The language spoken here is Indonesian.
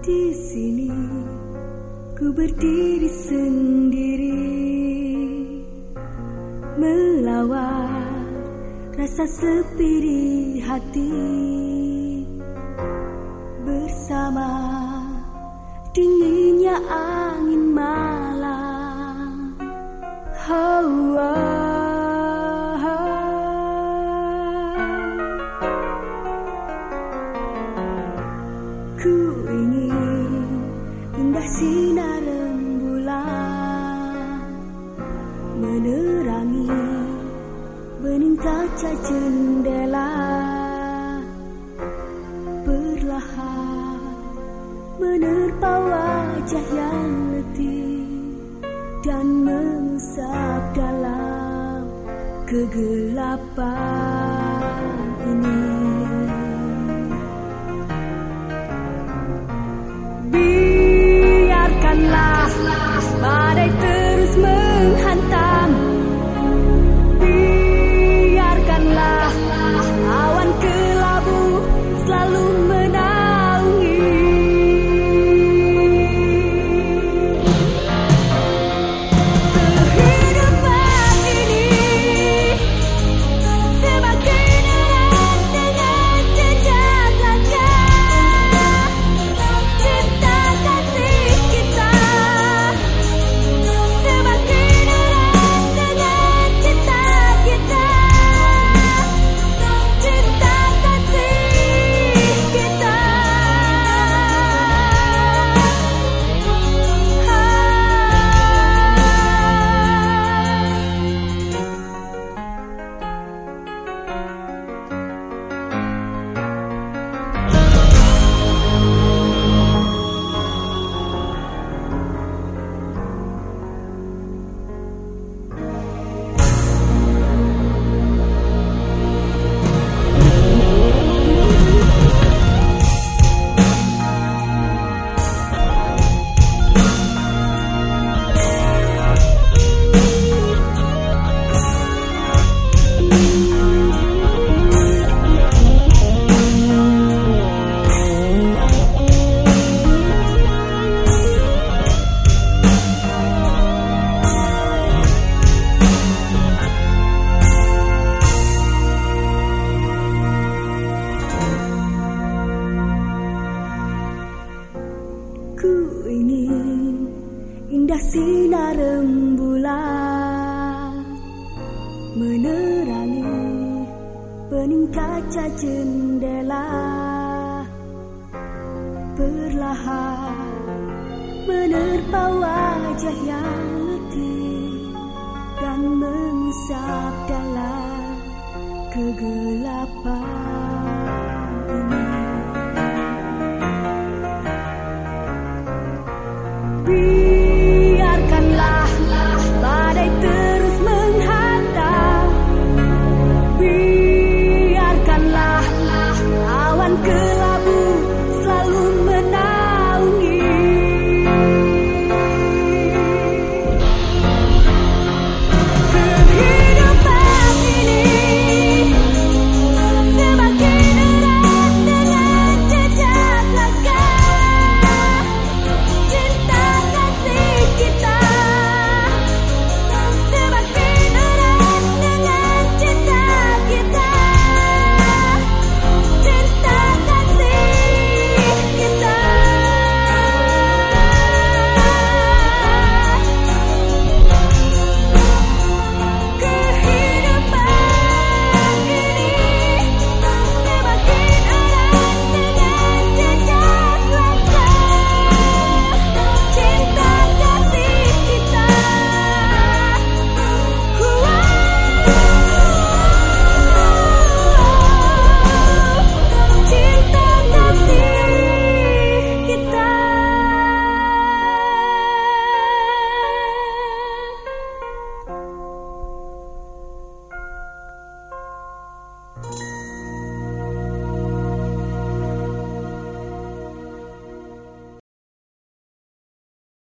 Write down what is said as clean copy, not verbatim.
Di sini ku berdiri sendiri, melawan rasa sepi di hati, bersama dinginnya angin malam. Oh, ku ingin indah sinar rembulan menerangi bening kaca jendela, perlahan menerpa wajah yang letih dan mengusap dalam kegelapan ini. Biarkanlah badai terus menghantam, biarkanlah awan kelabu selalu menaungi. Kehidupan ini semakin erat dengan jejak langkah cinta kasih kita, semakin erat dengan cinta kita, cinta kasih kita. Ku ingin indah sinar rembulan menerangi bening kaca jendela, perlahan menerpa wajah yang letih dan mengusap dalam kegelapan ini.